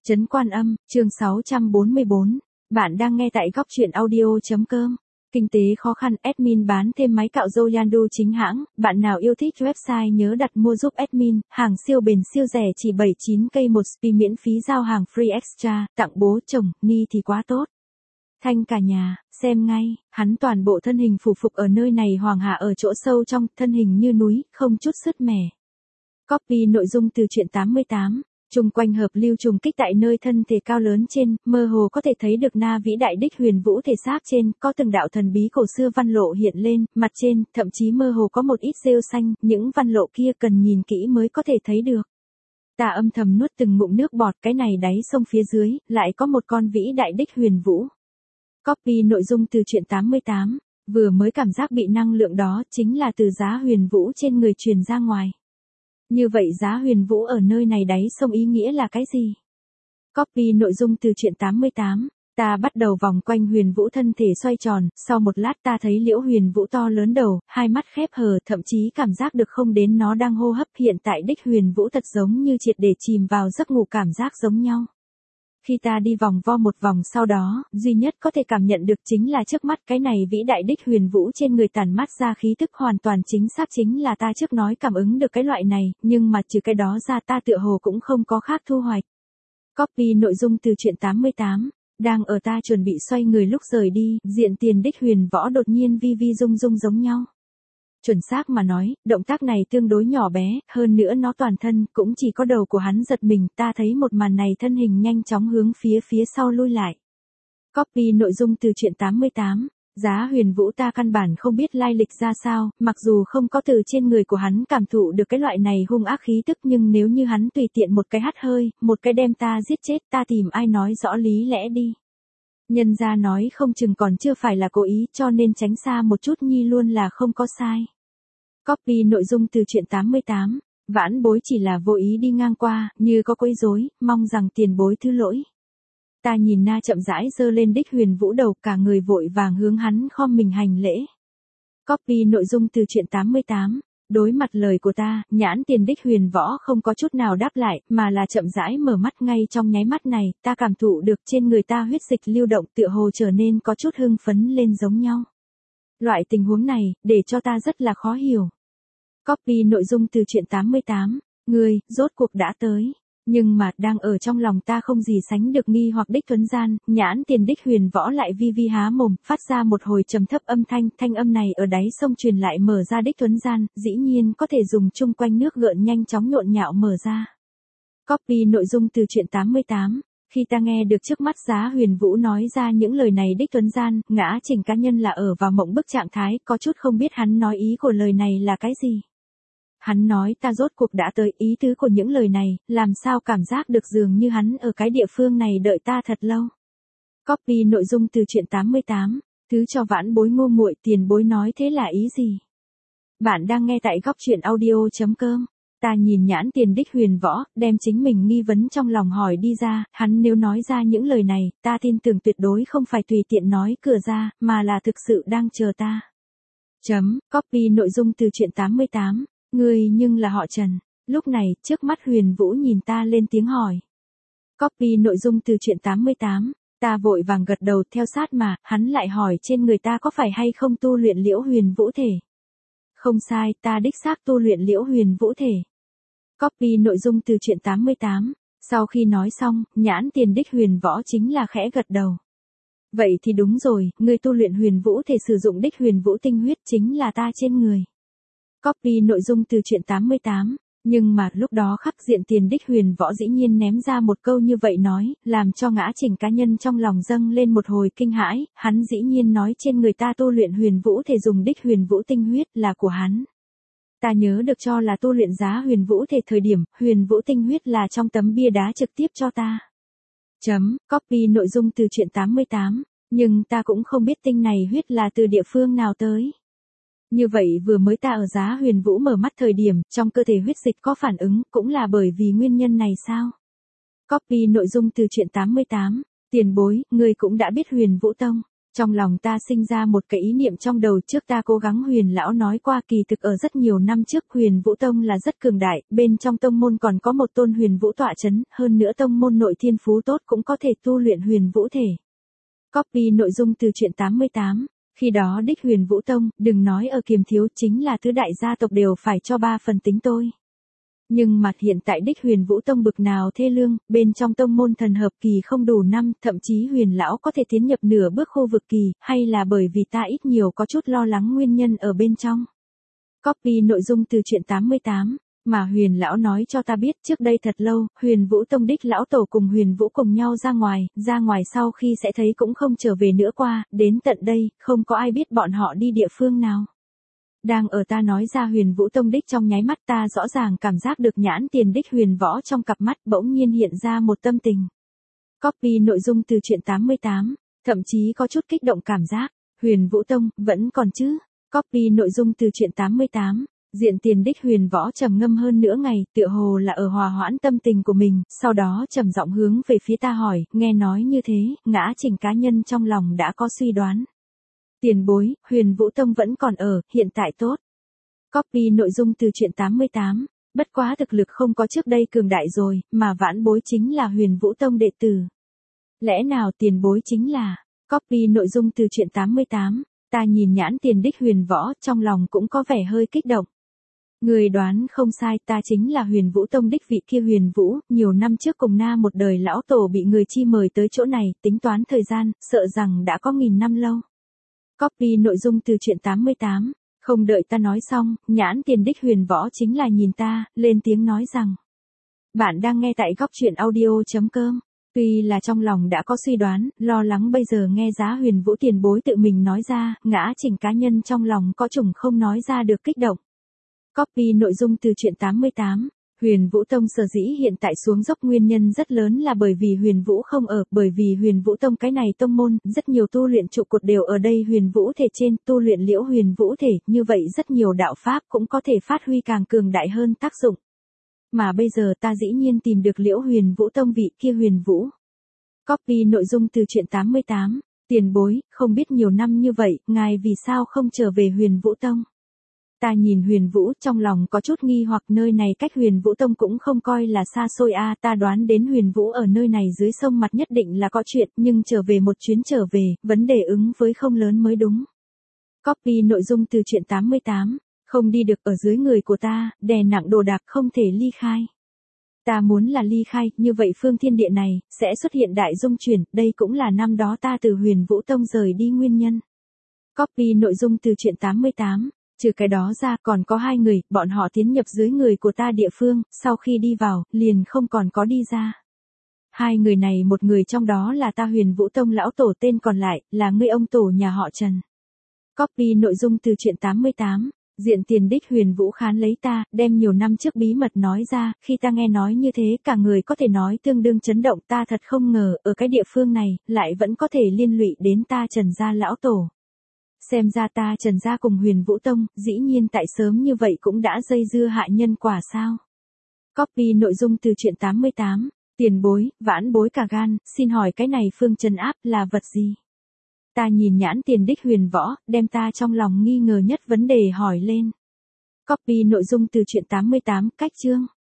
Trấn Quan Âm, chương 644. Bạn đang nghe tại góc truyện audio.com. Kinh tế khó khăn, admin bán thêm máy cạo râu Yandu chính hãng. Bạn nào yêu thích website nhớ đặt mua giúp admin. Hàng siêu bền siêu rẻ chỉ 79k một spi, miễn phí giao hàng free extra. Tặng bố chồng, Ni thì quá tốt. Thanh cả nhà, xem ngay, hắn toàn bộ thân hình phủ phục ở nơi này, hoàng hạ ở chỗ sâu trong, thân hình như núi, không chút sứt mẻ. Copy nội dung từ truyện 88. Trung quanh hợp lưu trùng kích tại nơi thân thể cao lớn trên, mơ hồ có thể thấy được na vĩ đại đích huyền vũ thể xác trên, có từng đạo thần bí cổ xưa văn lộ hiện lên, mặt trên, thậm chí mơ hồ có một ít rêu xanh, những văn lộ kia cần nhìn kỹ mới có thể thấy được. Ta âm thầm nuốt từng ngụm nước bọt, cái này đáy sông phía dưới, lại có một con vĩ đại đích huyền vũ. Copy nội dung từ truyện 88, vừa mới cảm giác bị năng lượng đó, chính là từ giá huyền vũ trên người truyền ra ngoài. Như vậy giá huyền vũ ở nơi này đáy sông ý nghĩa là cái gì? Copy nội dung từ truyện 88. Ta bắt đầu vòng quanh huyền vũ thân thể xoay tròn, sau một lát ta thấy liễu huyền vũ to lớn đầu, hai mắt khép hờ, thậm chí cảm giác được không đến nó đang hô hấp. Hiện tại đích huyền vũ thật giống như triệt để chìm vào giấc ngủ, cảm giác giống nhau. Khi ta đi vòng vo một vòng sau đó, duy nhất có thể cảm nhận được chính là trước mắt cái này vĩ đại đích huyền vũ trên người tản mát ra khí tức hoàn toàn chính xác, chính là ta trước nói cảm ứng được cái loại này, nhưng mà trừ cái đó ra ta tựa hồ cũng không có khác thu hoạch. Copy nội dung từ truyện 88. Đang ở ta chuẩn bị xoay người lúc rời đi, diện tiền đích huyền võ đột nhiên vi vi rung rung giống nhau. Chuẩn xác mà nói, động tác này tương đối nhỏ bé, hơn nữa nó toàn thân, cũng chỉ có đầu của hắn giật mình. Ta thấy một màn này, thân hình nhanh chóng hướng phía sau lui lại. Copy nội dung từ truyện 88. Giá huyền vũ ta căn bản không biết lai lịch ra sao, mặc dù không có từ trên người của hắn cảm thụ được cái loại này hung ác khí tức, nhưng nếu như hắn tùy tiện một cái hắt hơi, một cái đem ta giết chết, ta tìm ai nói rõ lý lẽ đi. Nhân gia nói không chừng còn chưa phải là cố ý, cho nên tránh xa một chút nhi luôn là không có sai. Copy nội dung từ truyện 88. Vãn bối chỉ là vô ý đi ngang qua, như có quấy rối, mong rằng tiền bối thứ lỗi. Ta nhìn na chậm rãi giơ lên đích huyền vũ đầu, cả người vội vàng hướng hắn khom mình hành lễ. Copy nội dung từ truyện 88. Đối mặt lời của ta, nhãn tiền đích huyền võ không có chút nào đáp lại, mà là chậm rãi mở mắt. Ngay trong nháy mắt này, ta cảm thụ được trên người ta huyết dịch lưu động, tựa hồ trở nên có chút hưng phấn lên giống nhau. Loại tình huống này, để cho ta rất là khó hiểu. Copy nội dung từ truyện 88. Ngươi, rốt cuộc đã tới. Nhưng mà, đang ở trong lòng ta không gì sánh được nghi hoặc đích tuấn gian, nhãn tiền đích huyền võ lại vi vi há mồm, phát ra một hồi trầm thấp âm thanh. Thanh âm này ở đáy sông truyền lại, mở ra đích tuấn gian, dĩ nhiên có thể dùng chung quanh nước gợn nhanh chóng nhộn nhạo mở ra. Copy nội dung từ truyện 88. Khi ta nghe được trước mắt giá huyền vũ nói ra những lời này đích tuấn gian, ngã chỉnh cá nhân là ở vào mộng bức trạng thái, có chút không biết hắn nói ý của lời này là cái gì. Hắn nói ta rốt cuộc đã tới, ý tứ của những lời này, làm sao cảm giác được dường như hắn ở cái địa phương này đợi ta thật lâu. Copy nội dung từ truyện 88. Thứ cho vãn bối ngu muội, tiền bối nói thế là ý gì? Bạn đang nghe tại góc truyện audio.com. Ta nhìn nhãn tiền đích huyền võ, đem chính mình nghi vấn trong lòng hỏi đi ra, hắn nếu nói ra những lời này, ta tin tưởng tuyệt đối không phải tùy tiện nói cửa ra, mà là thực sự đang chờ ta. Copy nội dung từ truyện 88. Ngươi nhưng là họ Trần. Lúc này, trước mắt huyền vũ nhìn ta lên tiếng hỏi. Copy nội dung từ truyện 88. Ta vội vàng gật đầu, theo sát mà, hắn lại hỏi trên người ta có phải hay không tu luyện liễu huyền vũ thể. Không sai, ta đích xác tu luyện liễu huyền vũ thể. Copy nội dung từ truyện 88. Sau khi nói xong, nhãn tiền đích huyền võ chính là khẽ gật đầu. Vậy thì đúng rồi, ngươi tu luyện huyền vũ thể sử dụng đích huyền vũ tinh huyết chính là ta trên người. Copy nội dung từ truyện 88. Nhưng mà lúc đó khắc diện tiền đích huyền võ dĩ nhiên ném ra một câu như vậy nói, làm cho ngã chỉnh cá nhân trong lòng dâng lên một hồi kinh hãi. Hắn dĩ nhiên nói trên người ta tu luyện huyền vũ thể dùng đích huyền vũ tinh huyết là của hắn. Ta nhớ được cho là tu luyện giá huyền vũ thể thời điểm, huyền vũ tinh huyết là trong tấm bia đá trực tiếp cho ta. Copy nội dung từ truyện 88. Nhưng ta cũng không biết tinh này huyết là từ địa phương nào tới. Như vậy vừa mới ta ở giá huyền vũ mở mắt thời điểm, trong cơ thể huyết dịch có phản ứng, cũng là bởi vì nguyên nhân này sao? Copy nội dung từ truyện 88. Tiền bối, ngươi cũng đã biết huyền vũ tông. Trong lòng ta sinh ra một cái ý niệm trong đầu trước ta cố gắng Huyền lão nói qua kỳ thực ở rất nhiều năm trước Huyền Vũ Tông là rất cường đại, bên trong tông môn còn có một tôn Huyền Vũ tọa chấn, hơn nữa tông môn nội thiên phú tốt cũng có thể tu luyện Huyền Vũ thể. Copy nội dung từ truyện 88. Khi đó đích Huyền Vũ Tông, đừng nói ở Kiềm Thiếu chính là tứ đại gia tộc đều phải cho 3 phần tính tôi. Nhưng mà hiện tại đích Huyền Vũ Tông bực nào thê lương, bên trong tông môn thần hợp kỳ không đủ năm, thậm chí Huyền lão có thể tiến nhập nửa bước khu vực kỳ, hay là bởi vì ta ít nhiều có chút lo lắng nguyên nhân ở bên trong. Copy nội dung từ truyện 88. Mà Huyền lão nói cho ta biết trước đây thật lâu, Huyền Vũ Tông đích lão tổ cùng Huyền Vũ cùng nhau ra ngoài sau khi sẽ thấy cũng không trở về nữa qua, đến tận đây, không có ai biết bọn họ đi địa phương nào. Đang ở ta nói ra Huyền Vũ Tông đích trong nháy mắt ta rõ ràng cảm giác được nhãn tiền đích Huyền Võ trong cặp mắt bỗng nhiên hiện ra một tâm tình. Copy nội dung từ truyện 88, thậm chí có chút kích động cảm giác, Huyền Vũ Tông, vẫn còn chứ. Copy nội dung từ truyện 88, diện tiền đích Huyền Võ trầm ngâm hơn nửa ngày, tựa hồ là ở hòa hoãn tâm tình của mình, sau đó trầm giọng hướng về phía ta hỏi, nghe nói như thế, Ngã Trình cá nhân trong lòng đã có suy đoán. Tiền bối, Huyền Vũ Tông vẫn còn ở, hiện tại tốt. Copy nội dung từ truyện 88, bất quá thực lực không có trước đây cường đại rồi, mà vãn bối chính là Huyền Vũ Tông đệ tử. Lẽ nào tiền bối chính là, copy nội dung từ truyện 88, ta nhìn nhãn tiền đích Huyền Võ, trong lòng cũng có vẻ hơi kích động. Người đoán không sai, ta chính là Huyền Vũ Tông đích vị kia Huyền Vũ, nhiều năm trước cùng na một đời lão tổ bị người chi mời tới chỗ này, tính toán thời gian, sợ rằng đã có 1000 năm lâu. Copy nội dung từ truyện 88, không đợi ta nói xong, nhãn tiền đích Huyền Võ chính là nhìn ta, lên tiếng nói rằng. Bạn đang nghe tại góc truyện audio.com. Tuy là trong lòng đã có suy đoán, lo lắng bây giờ nghe giá Huyền Vũ tiền bối tự mình nói ra, Ngã Trình cá nhân trong lòng có chủng không nói ra được kích động. Copy nội dung từ truyện 88. Huyền Vũ Tông sở dĩ hiện tại xuống dốc nguyên nhân rất lớn là bởi vì Huyền Vũ không ở, bởi vì Huyền Vũ Tông cái này tông môn, rất nhiều tu luyện trụ cột đều ở đây Huyền Vũ thể trên, tu luyện liễu Huyền Vũ thể, như vậy rất nhiều đạo pháp cũng có thể phát huy càng cường đại hơn tác dụng. Mà bây giờ ta dĩ nhiên tìm được liễu Huyền Vũ Tông vị kia Huyền Vũ. Copy nội dung từ truyện 88. Tiền bối, không biết nhiều năm như vậy, ngài vì sao không trở về Huyền Vũ Tông? Ta nhìn Huyền Vũ trong lòng có chút nghi hoặc nơi này cách Huyền Vũ Tông cũng không coi là xa xôi ta đoán đến Huyền Vũ ở nơi này dưới sông mặt nhất định là có chuyện nhưng trở về một chuyến trở về, vấn đề ứng với không lớn mới đúng. Copy nội dung từ truyện 88, không đi được ở dưới người của ta, đè nặng đồ đạc không thể ly khai. Ta muốn là ly khai, như vậy phương thiên địa này, sẽ xuất hiện đại dung chuyển, đây cũng là năm đó ta từ Huyền Vũ Tông rời đi nguyên nhân. Copy nội dung từ truyện 88. Trừ cái đó ra còn có 2 người, bọn họ tiến nhập dưới người của ta địa phương, sau khi đi vào, liền không còn có đi ra. 2 người này một người trong đó là ta Huyền Vũ Tông lão tổ tên còn lại, là ngươi ông tổ nhà họ Trần. Copy nội dung từ truyện 88, diện tiền đích Huyền Vũ khán lấy ta, đem nhiều năm trước bí mật nói ra, khi ta nghe nói như thế cả người có thể nói tương đương chấn động ta thật không ngờ, ở cái địa phương này, lại vẫn có thể liên lụy đến ta Trần gia lão tổ. Xem ra ta Trần gia cùng Huyền Vũ Tông, dĩ nhiên tại sớm như vậy cũng đã dây dưa hại nhân quả sao. Copy nội dung từ truyện 88, tiền bối, vãn bối cả gan, xin hỏi cái này phương trấn áp là vật gì? Ta nhìn nhãn tiền đích Huyền Võ, đem ta trong lòng nghi ngờ nhất vấn đề hỏi lên. Copy nội dung từ truyện 88, cách chương.